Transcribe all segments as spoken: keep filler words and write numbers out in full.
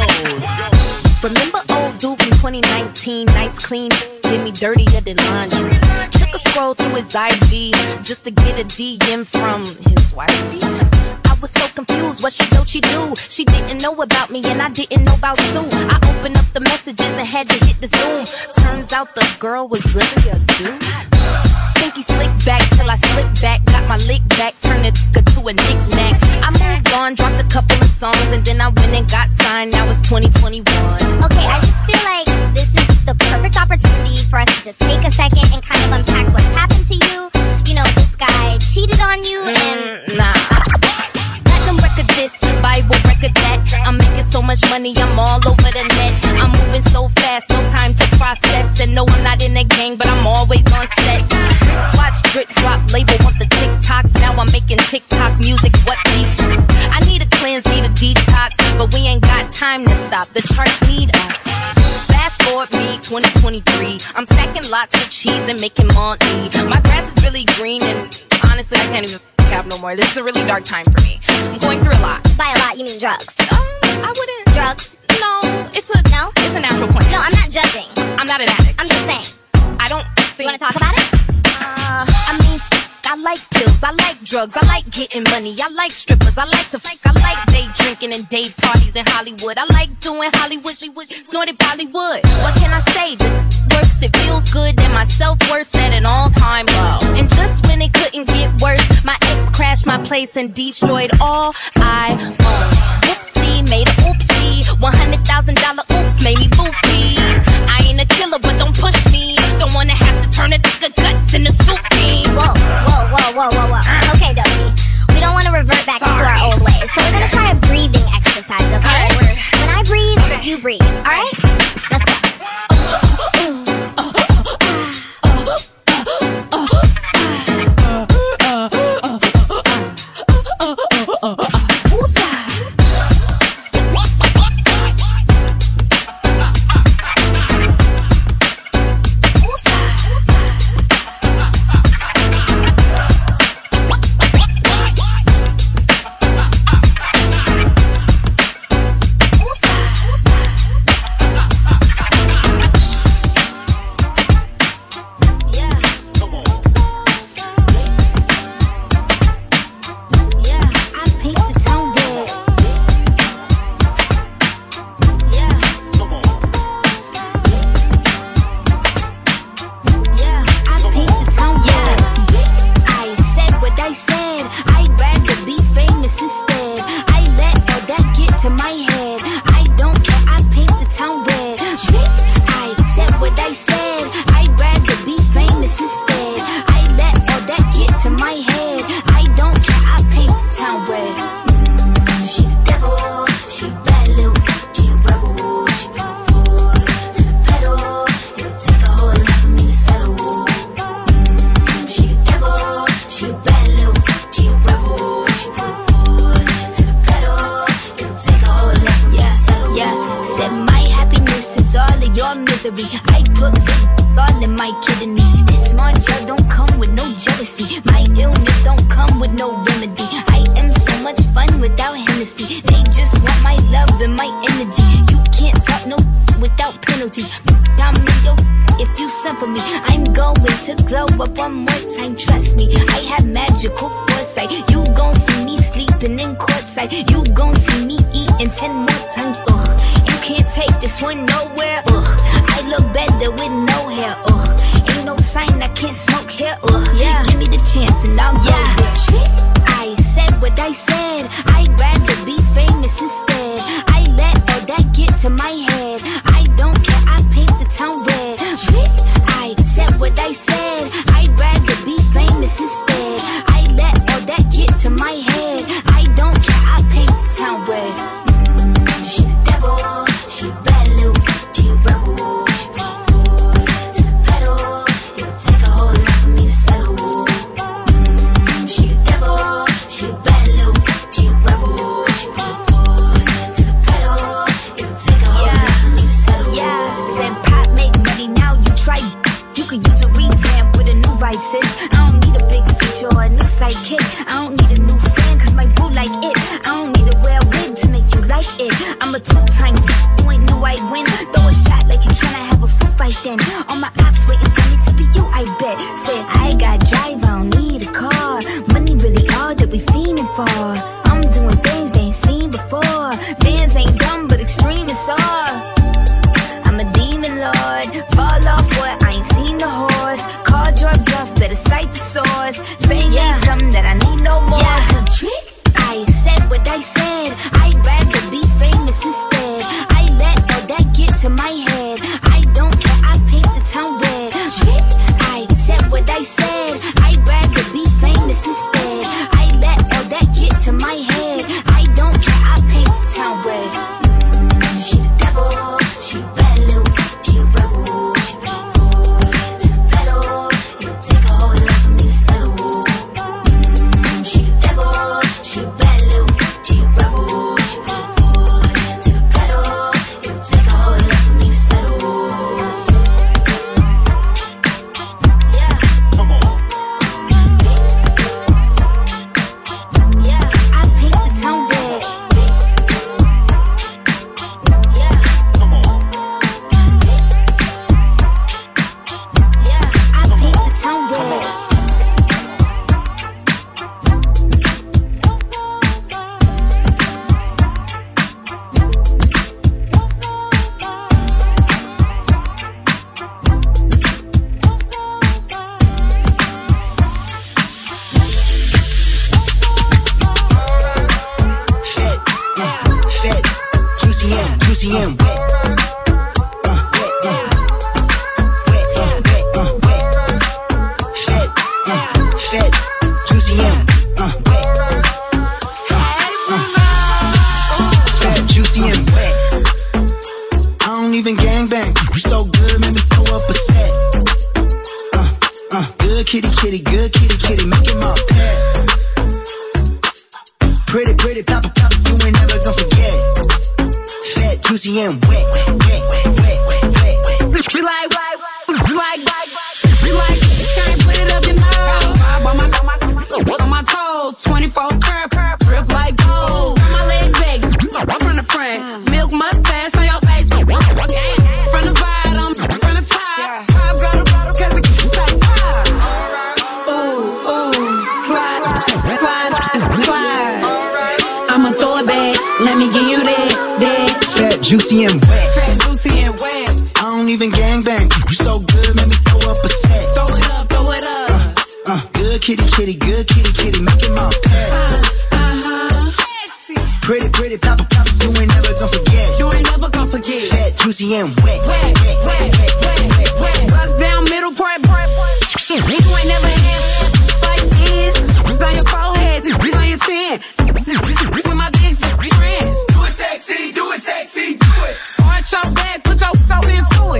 Remember old dude from twenty nineteen, nice clean, did me dirtier than laundry. Took a scroll through his I G just to get a D M from his wifey. I was so confused, what she do, she do. She didn't know about me and I didn't know about Sue. I opened up the messages and had to hit the zoom. Turns out the girl was really a dude. Think he slicked back till I slipped back. Got my lick back, turned it to a knick-knack. I moved on, dropped a couple of songs, and then I went and got signed. Now it's twenty twenty-one. Okay, I just feel like this is the perfect opportunity for us to just take a second and kind of unpack what's happened to you. You know, this guy cheated on you and... Mm, nah. Platinum record this, Bible record that. I'm making so much money, I'm all over the net. I'm moving so fast, no time to process. And no, I'm not in the gang, but I'm always on set. Wristwatch, drip drop, label want the TikToks. Now I'm making TikTok music, what beef? I need a cleanse, need a detox, but we ain't got time to stop, the charts need us. Fast forward me, twenty twenty-three, I'm stacking lots of cheese and making money. My grass is really green and honestly I can't even have no more. This is a really dark time for me. I'm going through a lot. By a lot, you mean drugs? Um, I wouldn't. Drugs? No, it's a no. It's a natural plan. No, I'm not judging. I'm not an addict. I'm just saying. I don't think. You want to talk about it? Uh, I mean, I like pills, I like drugs, I like getting money, I like strippers, I like to fuck, I like day drinking and day parties in Hollywood. I like doing Hollywood, she was snorted Bollywood. What can I say? The works, it feels good, and my self-worth's at an all-time low. And just when it couldn't get worse, my ex crashed my place and destroyed all I own. Whoopsie, made a oopsie, one hundred thousand dollar oops made me loopy. I ain't a killer, but don't push me. Don't wanna have to turn a nigga guts into soup beans. Whoa, whoa, whoa, whoa, whoa, whoa. Okay, Doechii, we don't want to revert back Sorry. into our old ways, so we're gonna try a breathing exercise, okay? Right. When I breathe, okay. You breathe, alright? Let's go. time. You ain't knew I'd win. Throw a shot like you tryna have a foot fight then. All my ops waiting for me to be you, I bet. Said, I got drive, I don't need a car. Money really all that we fiending for. I'm doing things they ain't seen before. Bands ain't dumb, but extreme is all. I'm a demon lord. Fall off what? I ain't seen the horse. Call your bluff, better cite the source. Fame yeah. ain't something that I need no more. Yeah, cause trick, I said what I said. I'd rather be famous instead. I let all that get to my head. I don't care, I paint the town red. Trick, I said what I said. I'd rather be famous instead. I let all that get to my head. I don't care, I paint the town red. Mm, she the devil, she a bad little, she a rebel. She put her foot to the pedal. It'll take a whole lot for me to settle. Mm, she the devil, she a bad little, she a rebel. She put her foot to the pedal. It'll take a whole lot for me to settle. Yeah. Come on. Yeah, I paint the town red. Yeah. Come on. Yeah, I paint the town red. Fed, uh, fed, juicy and juicy and wet. Uh, wet, uh, wet, uh, wet, uh, wet. Fed, uh, fed, juicy and uh, wet. Uh, uh, fed, juicy and wet. I don't even gangbang. You so good, make me throw up a set. Uh, uh, good kitty, kitty, good kitty, kitty, make him all pet. Pretty, pretty, pop, pop, you ain't never gonna forget. Fat, juicy, and wet, wet, wet, wet, wet, wet. We like, we like, we like, can't put it up your nose. Vibe on my, on my toes, twenty-four curb, grip like gold. Got my legs back, from the front, milk mustache on your face. From the bottom, from the top, pop got a bottle 'cause the kids like pop. Ooh, ooh, slide, slide, slide. I'ma throw it back, let me give you that, that. Fat, juicy, and wet. Fat, juicy, and wet. I don't even gangbang. You so good, make me throw up a set. Throw it up, throw it up. Uh, uh, good kitty, kitty, good kitty, kitty, make him all pet. Uh, uh-huh. Sexy. Pretty, pretty, pop, pop, you ain't never gonna forget. You ain't never gonna forget. Fat, juicy, and wet. Wet, wet, wet, wet, wet, wet. Bust down middle part, part, part. You ain't never had like this. It's on your forehead, it's on your chin. With my big friends. Do it sexy, do it sexy, do it. Arch your back, put yourself into it.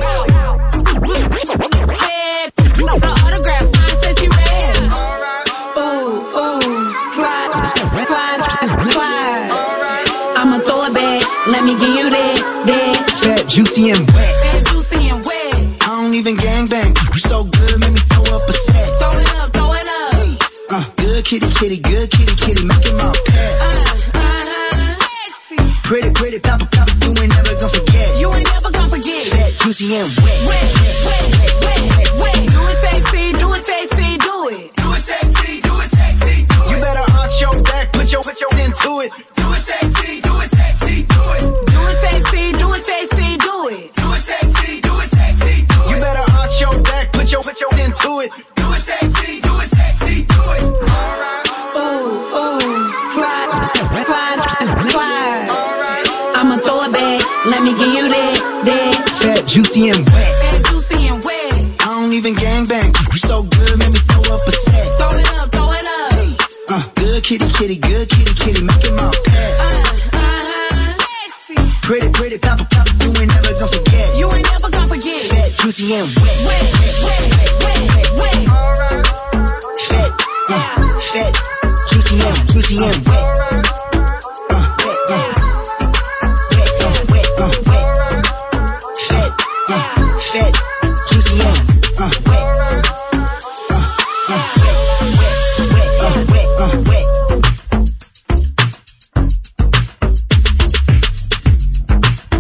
Head, the autograph sign says you red. Ooh, ooh, slide, slide, slide. I'ma throw it back, let me give you that, that. Fat, juicy, and wet. Fat, juicy, and wet. I don't even gangbang. You so good, make me throw up a set. Throw it up, throw it up. Uh, good kitty, kitty, good kitty, kitty, make him all pet. Uh, uh-huh. Sexy. Pretty, pretty, pop, pop, you ain't never gonna forget. You ain't never gonna forget. Fat, juicy, and wet. Wet, wet, wet, wet, wet. Do it sexy, do it sexy, do it. Do it sexy, do it sexy, do it. You better arch your back, put your, put your into it. Do it sexy, do it sexy, do it. Do it sexy, do it sexy, do it. Do it sexy, do it sexy, do it. You better arch your back, put your, put your into it. Do it sexy, do it sexy, do it. Ooh, ooh, slide, slide, slide. I'ma throw it back, let me give you that, that. Fat, juicy, and wet. Fat, juicy, and wet. I don't even gangbang. You so good, make me throw up a set. Throw it up, throw it up. Uh, good kitty, kitty, good kitty, kitty, make him all pet. Uh, uh-huh. Sexy. Pretty, pretty, pop, pop, you ain't never gonna forget. You ain't never gonna forget. Fat, juicy, and wet. Wet, wet, wet, wet, wet. Fat, uh, fat, juicy, and juicy, and wet. Uh, wet, uh, wet, uh, wet, uh, wet. Fat, uh, fat, juicy, and uh, wet. Uh, uh, wet, wet, uh, wet, uh, wet.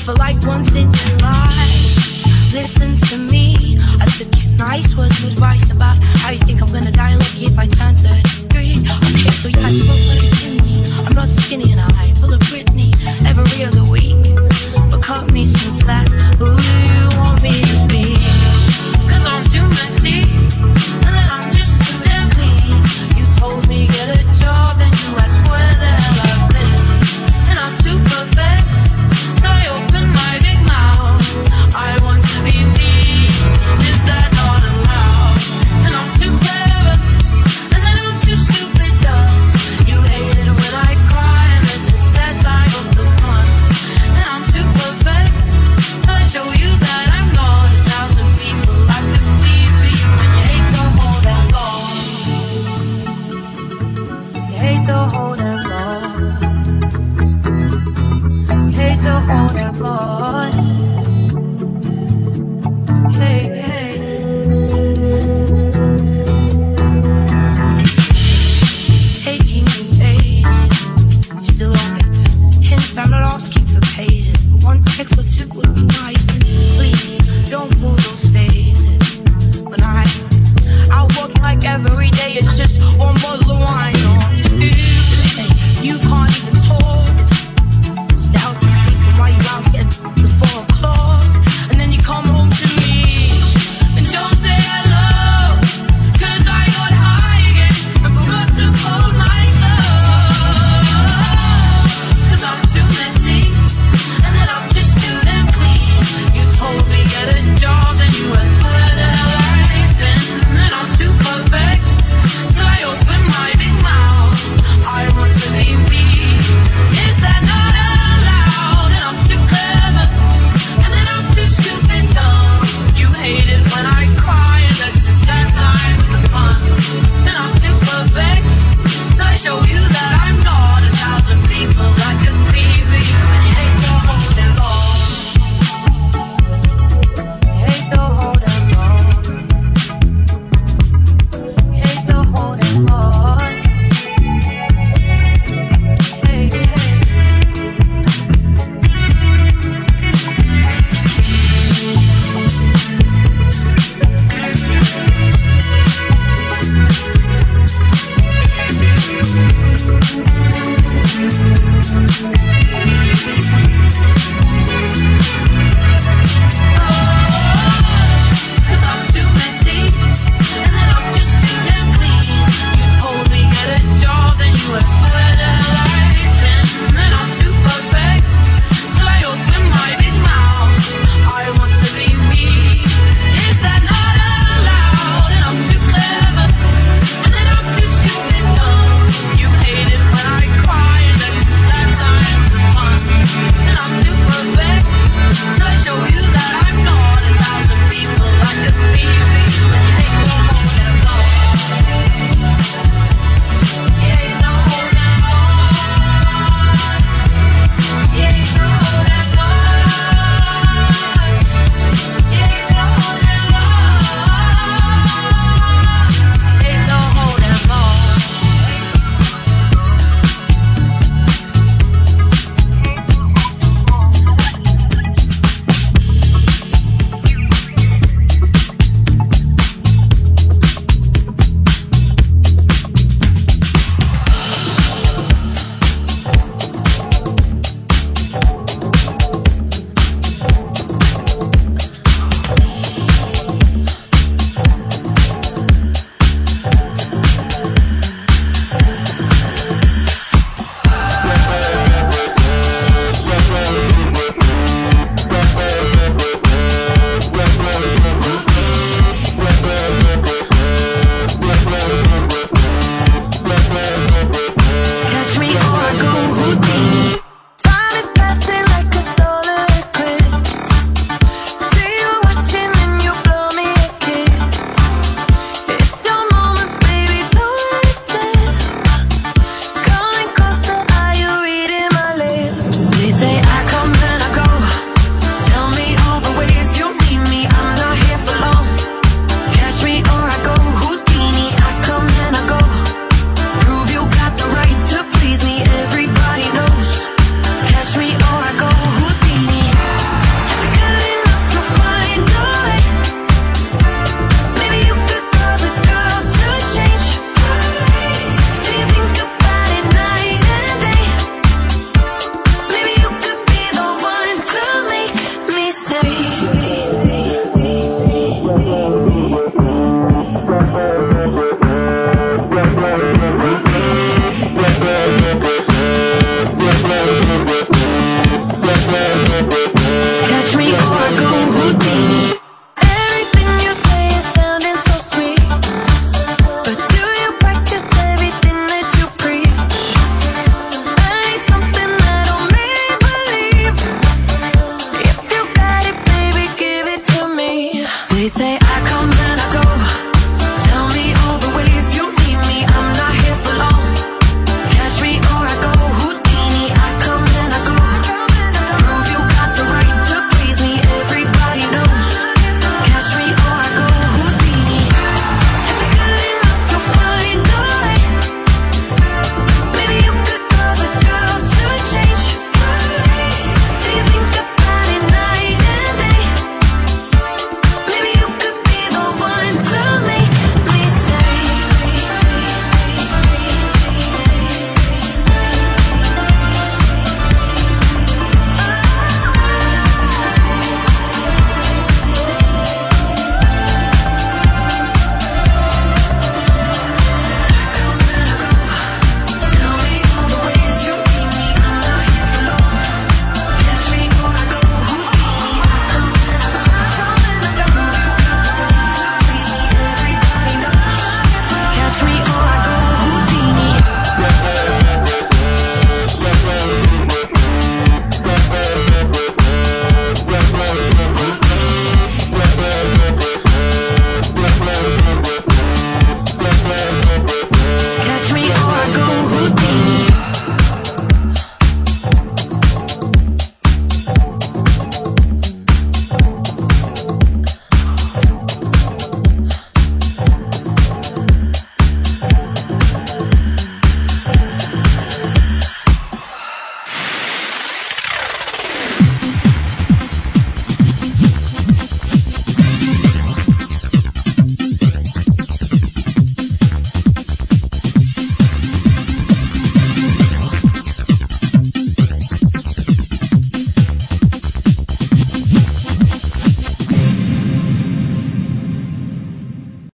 for like once in your life, listen to me. I took your nice words of advice about how you think I'm gonna die lucky if I turn thirty-three. Okay, so yeah, I spoke